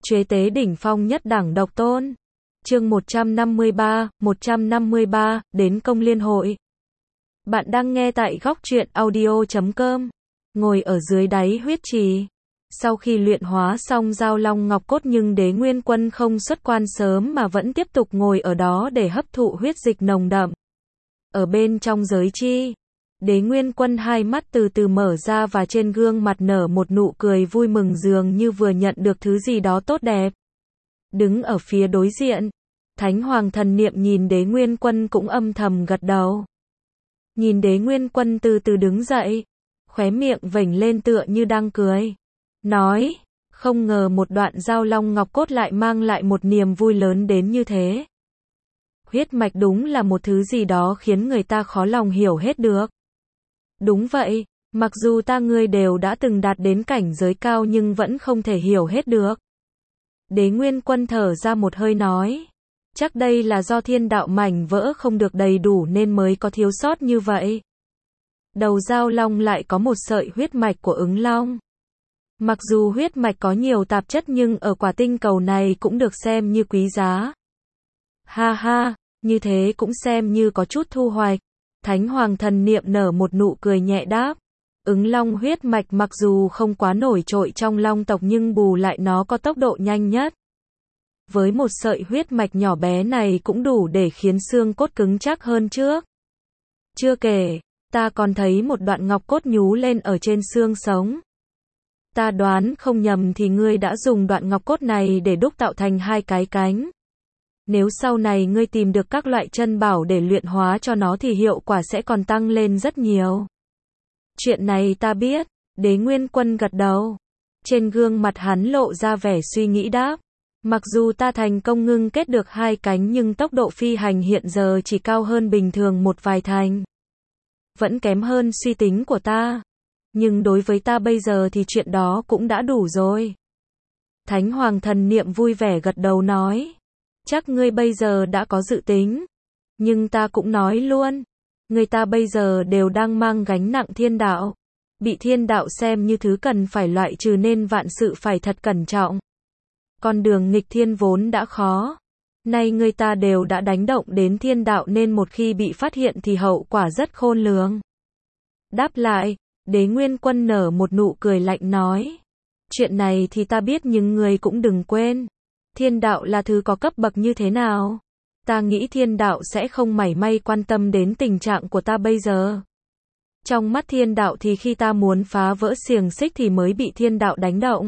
Chế tế đỉnh phong nhất đẳng độc tôn. Chương 153, đến công liên hội. Bạn đang nghe tại góc truyện audio.com. Ngồi ở dưới đáy huyết trì. Sau khi luyện hóa xong Dao Long Ngọc Cốt nhưng Đế Nguyên Quân không xuất quan sớm mà vẫn tiếp tục ngồi ở đó để hấp thụ huyết dịch nồng đậm. Ở bên trong giới chi, Đế Nguyên Quân hai mắt từ từ mở ra và trên gương mặt nở một nụ cười vui mừng dường như vừa nhận được thứ gì đó tốt đẹp. Đứng ở phía đối diện, Thánh Hoàng thần niệm nhìn Đế Nguyên Quân cũng âm thầm gật đầu. Nhìn Đế Nguyên Quân từ từ đứng dậy, khóe miệng vểnh lên tựa như đang cười. Nói, không ngờ một đoạn Dao Long Ngọc Cốt lại mang lại một niềm vui lớn đến như thế. Huyết mạch đúng là một thứ gì đó khiến người ta khó lòng hiểu hết được. Đúng vậy, mặc dù ta ngươi đều đã từng đạt đến cảnh giới cao nhưng vẫn không thể hiểu hết được. Đế Nguyên Quân thở ra một hơi nói. Chắc đây là do thiên đạo mảnh vỡ không được đầy đủ nên mới có thiếu sót như vậy. Đầu Dao Long lại có một sợi huyết mạch của ứng long. Mặc dù huyết mạch có nhiều tạp chất nhưng ở quả tinh cầu này cũng được xem như quý giá. Ha ha, như thế cũng xem như có chút thu hoạch. Thánh Hoàng thần niệm nở một nụ cười nhẹ đáp. Ứng long huyết mạch mặc dù không quá nổi trội trong long tộc nhưng bù lại nó có tốc độ nhanh nhất. Với một sợi huyết mạch nhỏ bé này cũng đủ để khiến xương cốt cứng chắc hơn trước. Chưa kể, ta còn thấy một đoạn ngọc cốt nhú lên ở trên xương sống. Ta đoán không nhầm thì ngươi đã dùng đoạn ngọc cốt này để đúc tạo thành hai cái cánh. Nếu sau này ngươi tìm được các loại chân bảo để luyện hóa cho nó thì hiệu quả sẽ còn tăng lên rất nhiều. Chuyện này ta biết, Đế Nguyên Quân gật đầu. Trên gương mặt hắn lộ ra vẻ suy nghĩ đáp. Mặc dù ta thành công ngưng kết được hai cánh nhưng tốc độ phi hành hiện giờ chỉ cao hơn bình thường một vài thành. Vẫn kém hơn suy tính của ta. Nhưng đối với ta bây giờ thì chuyện đó cũng đã đủ rồi. Thánh Hoàng thần niệm vui vẻ gật đầu nói. Chắc ngươi bây giờ đã có dự tính. Nhưng ta cũng nói luôn. Người ta bây giờ đều đang mang gánh nặng thiên đạo. Bị thiên đạo xem như thứ cần phải loại trừ nên vạn sự phải thật cẩn trọng. Con đường nghịch thiên vốn đã khó. Nay người ta đều đã đánh động đến thiên đạo nên một khi bị phát hiện thì hậu quả rất khôn lường. Đáp lại, Đế Nguyên Quân nở một nụ cười lạnh nói. Chuyện này thì ta biết nhưng người cũng đừng quên. Thiên đạo là thứ có cấp bậc như thế nào? Ta nghĩ thiên đạo sẽ không mảy may quan tâm đến tình trạng của ta bây giờ. Trong mắt thiên đạo thì khi ta muốn phá vỡ xiềng xích thì mới bị thiên đạo đánh động.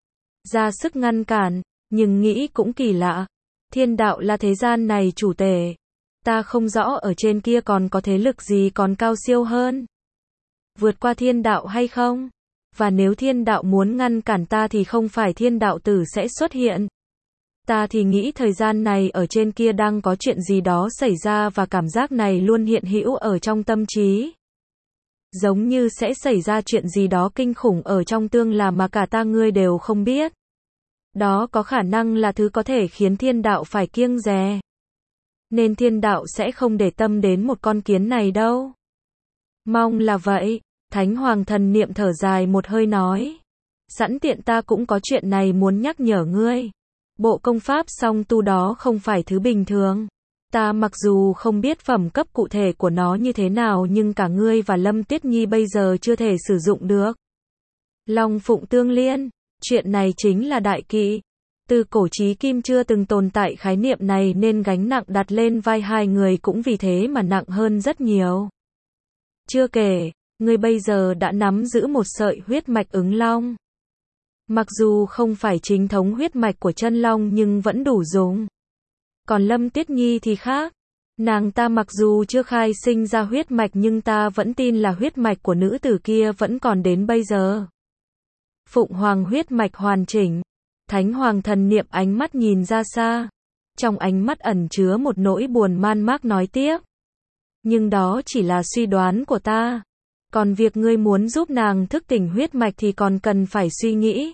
Ra sức ngăn cản, nhưng nghĩ cũng kỳ lạ. Thiên đạo là thế gian này chủ tể. Ta không rõ ở trên kia còn có thế lực gì còn cao siêu hơn. Vượt qua thiên đạo hay không? Và nếu thiên đạo muốn ngăn cản ta thì không phải thiên đạo tử sẽ xuất hiện. Ta thì nghĩ thời gian này ở trên kia đang có chuyện gì đó xảy ra và cảm giác này luôn hiện hữu ở trong tâm trí. Giống như sẽ xảy ra chuyện gì đó kinh khủng ở trong tương lai mà cả ta ngươi đều không biết. Đó có khả năng là thứ có thể khiến thiên đạo phải kiêng dè. Nên thiên đạo sẽ không để tâm đến một con kiến này đâu. Mong là vậy, Thánh Hoàng thần niệm thở dài một hơi nói. Sẵn tiện ta cũng có chuyện này muốn nhắc nhở ngươi. Bộ công pháp song tu đó không phải thứ bình thường. Ta mặc dù không biết phẩm cấp cụ thể của nó như thế nào nhưng cả ngươi và Lâm Tuyết Nhi bây giờ chưa thể sử dụng được. Long Phụng Tương Liên, chuyện này chính là đại kỵ. Từ cổ chí kim chưa từng tồn tại khái niệm này nên gánh nặng đặt lên vai hai người cũng vì thế mà nặng hơn rất nhiều. Chưa kể, ngươi bây giờ đã nắm giữ một sợi huyết mạch ứng long. Mặc dù không phải chính thống huyết mạch của chân long nhưng vẫn đủ dùng. Còn Lâm Tuyết Nhi thì khác. Nàng ta mặc dù chưa khai sinh ra huyết mạch nhưng ta vẫn tin là huyết mạch của nữ tử kia vẫn còn đến bây giờ. Phụng Hoàng huyết mạch hoàn chỉnh. Thánh Hoàng thần niệm ánh mắt nhìn ra xa. Trong ánh mắt ẩn chứa một nỗi buồn man mác nói tiếp. Nhưng đó chỉ là suy đoán của ta. Còn việc ngươi muốn giúp nàng thức tỉnh huyết mạch thì còn cần phải suy nghĩ.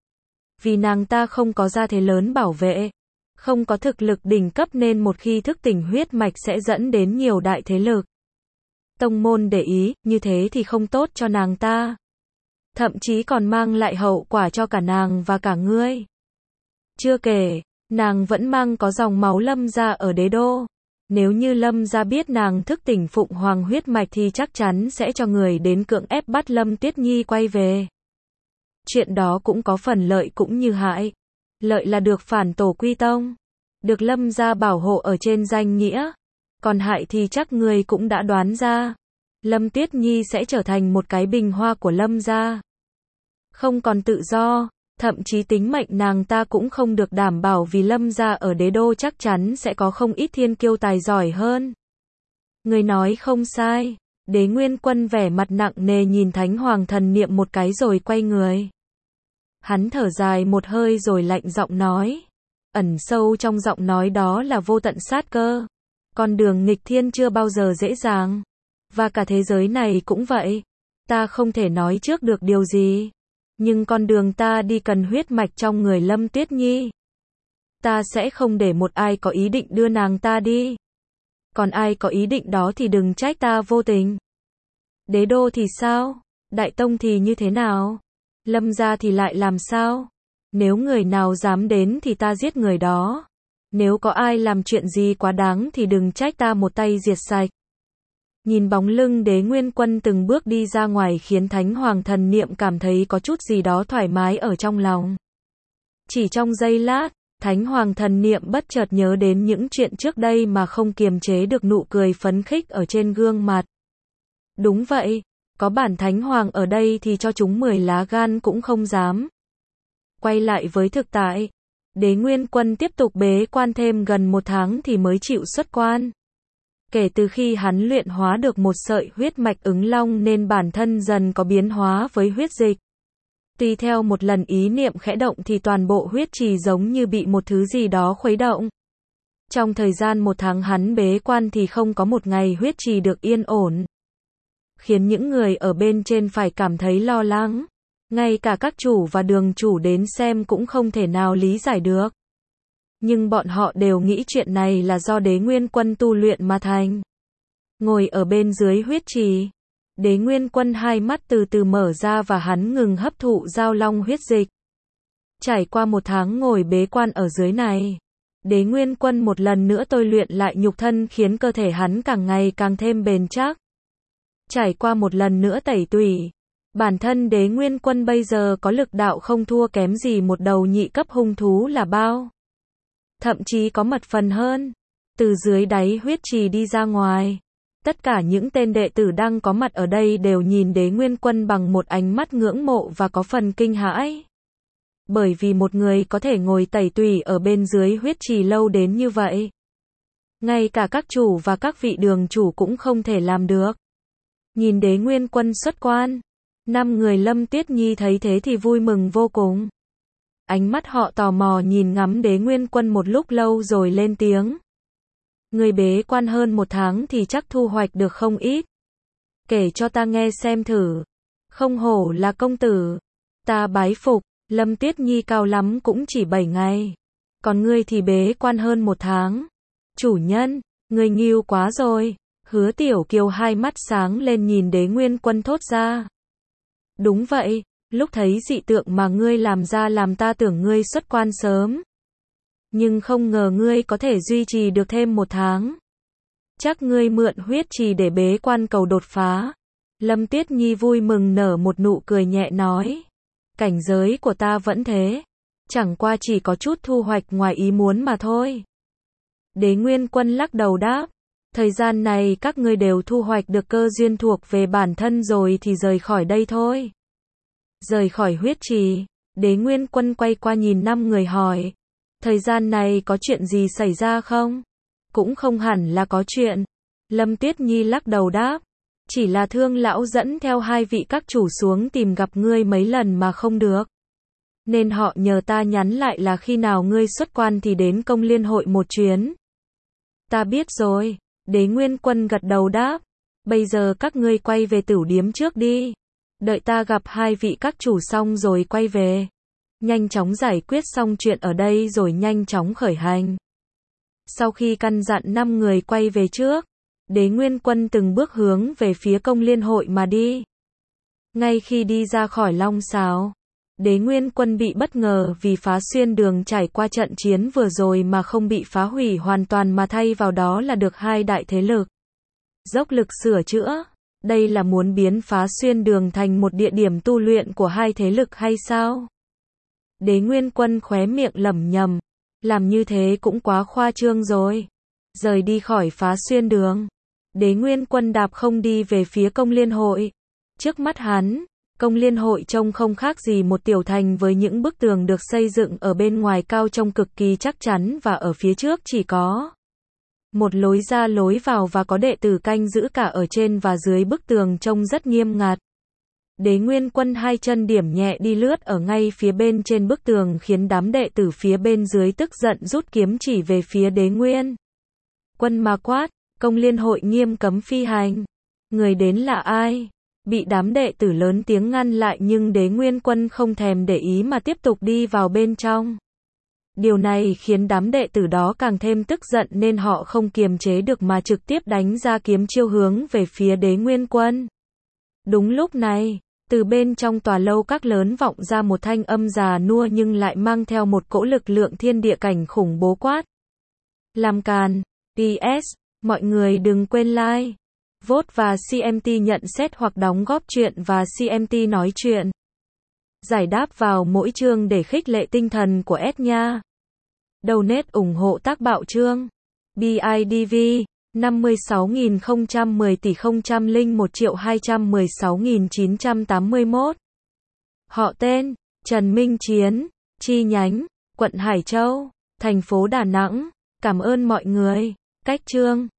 Vì nàng ta không có gia thế lớn bảo vệ, không có thực lực đỉnh cấp nên một khi thức tỉnh huyết mạch sẽ dẫn đến nhiều đại thế lực. Tông môn để ý, như thế thì không tốt cho nàng ta. Thậm chí còn mang lại hậu quả cho cả nàng và cả ngươi. Chưa kể, nàng vẫn mang có dòng máu Lâm gia ở đế đô. Nếu như Lâm gia biết nàng thức tỉnh Phụng Hoàng huyết mạch thì chắc chắn sẽ cho người đến cưỡng ép bắt Lâm Tuyết Nhi quay về. Chuyện đó cũng có phần lợi cũng như hại. Lợi là được phản tổ quy tông, được Lâm gia bảo hộ ở trên danh nghĩa. Còn hại thì chắc người cũng đã đoán ra. Lâm Tuyết Nhi sẽ trở thành một cái bình hoa của Lâm gia. Không còn tự do, thậm chí tính mệnh nàng ta cũng không được đảm bảo vì Lâm gia ở đế đô chắc chắn sẽ có không ít thiên kiêu tài giỏi hơn. Người nói không sai, Đế Nguyên Quân vẻ mặt nặng nề nhìn Thánh Hoàng Thần Niệm một cái rồi quay người. Hắn thở dài một hơi rồi lạnh giọng nói. Ẩn sâu trong giọng nói đó là vô tận sát cơ. Con đường nghịch thiên chưa bao giờ dễ dàng. Và cả thế giới này cũng vậy. Ta không thể nói trước được điều gì. Nhưng con đường ta đi cần huyết mạch trong người Lâm Tuyết Nhi. Ta sẽ không để một ai có ý định đưa nàng ta đi. Còn ai có ý định đó thì đừng trách ta vô tình. Đế đô thì sao? Đại tông thì như thế nào? Lâm gia thì lại làm sao? Nếu người nào dám đến thì ta giết người đó. Nếu có ai làm chuyện gì quá đáng thì đừng trách ta một tay diệt sạch. Nhìn bóng lưng Đế Nguyên Quân từng bước đi ra ngoài khiến Thánh Hoàng Thần Niệm cảm thấy có chút gì đó thoải mái ở trong lòng. Chỉ trong giây lát, Thánh Hoàng Thần Niệm bất chợt nhớ đến những chuyện trước đây mà không kiềm chế được nụ cười phấn khích ở trên gương mặt. Đúng vậy, có bản Thánh Hoàng ở đây thì cho chúng 10 lá gan cũng không dám. Quay lại với thực tại, Đế Nguyên Quân tiếp tục bế quan thêm gần 1 tháng thì mới chịu xuất quan. Kể từ khi hắn luyện hóa được một sợi huyết mạch ứng long nên bản thân dần có biến hóa với huyết dịch. Tùy theo một lần ý niệm khẽ động thì toàn bộ huyết trì giống như bị một thứ gì đó khuấy động. Trong thời gian 1 tháng hắn bế quan thì không có một ngày huyết trì được yên ổn. Khiến những người ở bên trên phải cảm thấy lo lắng. Ngay cả các chủ và đường chủ đến xem cũng không thể nào lý giải được. Nhưng bọn họ đều nghĩ chuyện này là do Đế Nguyên Quân tu luyện mà thành. Ngồi ở bên dưới huyết trì, Đế Nguyên Quân hai mắt từ từ mở ra và hắn ngừng hấp thụ giao long huyết dịch. Trải qua 1 tháng ngồi bế quan ở dưới này, Đế Nguyên Quân một lần nữa tôi luyện lại nhục thân khiến cơ thể hắn càng ngày càng thêm bền chắc. Trải qua một lần nữa tẩy tủy, bản thân Đế Nguyên Quân bây giờ có lực đạo không thua kém gì một đầu nhị cấp hung thú là bao. Thậm chí có mật phần hơn. Từ dưới đáy huyết trì đi ra ngoài, tất cả những tên đệ tử đang có mặt ở đây đều nhìn Đế Nguyên Quân bằng một ánh mắt ngưỡng mộ và có phần kinh hãi. Bởi vì một người có thể ngồi tẩy tủy ở bên dưới huyết trì lâu đến như vậy. Ngay cả các chủ và các vị đường chủ cũng không thể làm được. Nhìn Đế Nguyên Quân xuất quan, 5 người Lâm Tuyết Nhi thấy thế thì vui mừng vô cùng. Ánh mắt họ tò mò nhìn ngắm Đế Nguyên Quân một lúc lâu rồi lên tiếng. Người bế quan hơn 1 tháng thì chắc thu hoạch được không ít. Kể cho ta nghe xem thử. Không hổ là công tử. Ta bái phục, Lâm Tuyết Nhi cao lắm cũng chỉ 7 ngày. Còn ngươi thì bế quan hơn 1 tháng. Chủ nhân, ngươi nghiêu quá rồi. Hứa Tiểu Kiều hai mắt sáng lên nhìn Đế Nguyên Quân thốt ra. Đúng vậy, lúc thấy dị tượng mà ngươi làm ra làm ta tưởng ngươi xuất quan sớm. Nhưng không ngờ ngươi có thể duy trì được thêm 1 tháng. Chắc ngươi mượn huyết trì để bế quan cầu đột phá. Lâm Tuyết Nhi vui mừng nở một nụ cười nhẹ nói. Cảnh giới của ta vẫn thế. Chẳng qua chỉ có chút thu hoạch ngoài ý muốn mà thôi. Đế Nguyên Quân lắc đầu đáp. Thời gian này các ngươi đều thu hoạch được cơ duyên thuộc về bản thân rồi thì rời khỏi đây thôi. Rời khỏi huyết trì, Đế Nguyên Quân quay qua nhìn 5 người hỏi. Thời gian này có chuyện gì xảy ra không? Cũng không hẳn là có chuyện. Lâm Tuyết Nhi lắc đầu đáp. Chỉ là Thương lão dẫn theo 2 vị các chủ xuống tìm gặp ngươi mấy lần mà không được. Nên họ nhờ ta nhắn lại là khi nào ngươi xuất quan thì đến Công Liên hội một chuyến. Ta biết rồi. Đế Nguyên Quân gật đầu đáp. Bây giờ các ngươi quay về Tửu Điếm trước đi. Đợi ta gặp 2 vị các chủ xong rồi quay về. Nhanh chóng giải quyết xong chuyện ở đây rồi nhanh chóng khởi hành. Sau khi căn dặn 5 người quay về trước, Đế Nguyên Quân từng bước hướng về phía Công Liên hội mà đi. Ngay khi đi ra khỏi Long Sào, Đế Nguyên Quân bị bất ngờ vì phá xuyên đường trải qua trận chiến vừa rồi mà không bị phá hủy hoàn toàn mà thay vào đó là được hai đại thế lực dốc lực sửa chữa. Đây là muốn biến phá xuyên đường thành một địa điểm tu luyện của hai thế lực hay sao? Đế Nguyên Quân khóe miệng lẩm nhẩm, làm như thế cũng quá khoa trương rồi. Rời đi khỏi phá xuyên đường, Đế Nguyên Quân đạp không đi về phía công liên hội. Trước mắt hắn, công liên hội trông không khác gì một tiểu thành với những bức tường được xây dựng ở bên ngoài cao trông cực kỳ chắc chắn và ở phía trước chỉ có một lối ra lối vào và có đệ tử canh giữ cả ở trên và dưới bức tường trông rất nghiêm ngặt. Đế Nguyên Quân hai chân điểm nhẹ đi lướt ở ngay phía bên trên bức tường khiến đám đệ tử phía bên dưới tức giận rút kiếm chỉ về phía Đế Nguyên Quân mà quát, công liên hội nghiêm cấm phi hành. Người đến là ai? Bị đám đệ tử lớn tiếng ngăn lại nhưng Đế Nguyên Quân không thèm để ý mà tiếp tục đi vào bên trong. Điều này khiến đám đệ tử đó càng thêm tức giận nên họ không kiềm chế được mà trực tiếp đánh ra kiếm chiêu hướng về phía Đế Nguyên Quân. Đúng lúc này, từ bên trong tòa lâu các lớn vọng ra một thanh âm già nua nhưng lại mang theo một cỗ lực lượng thiên địa cảnh khủng bố quát. Làm càn, PS, mọi người đừng quên like, vote và CMT nhận xét hoặc đóng góp chuyện và CMT nói chuyện. Giải đáp vào mỗi chương để khích lệ tinh thần của S nha. Donate ủng hộ tác bạo chương. BIDV 56.010 tỷ 001.216.981. Họ tên, Trần Minh Chiến, chi nhánh, quận Hải Châu, thành phố Đà Nẵng. Cảm ơn mọi người. Cách chương.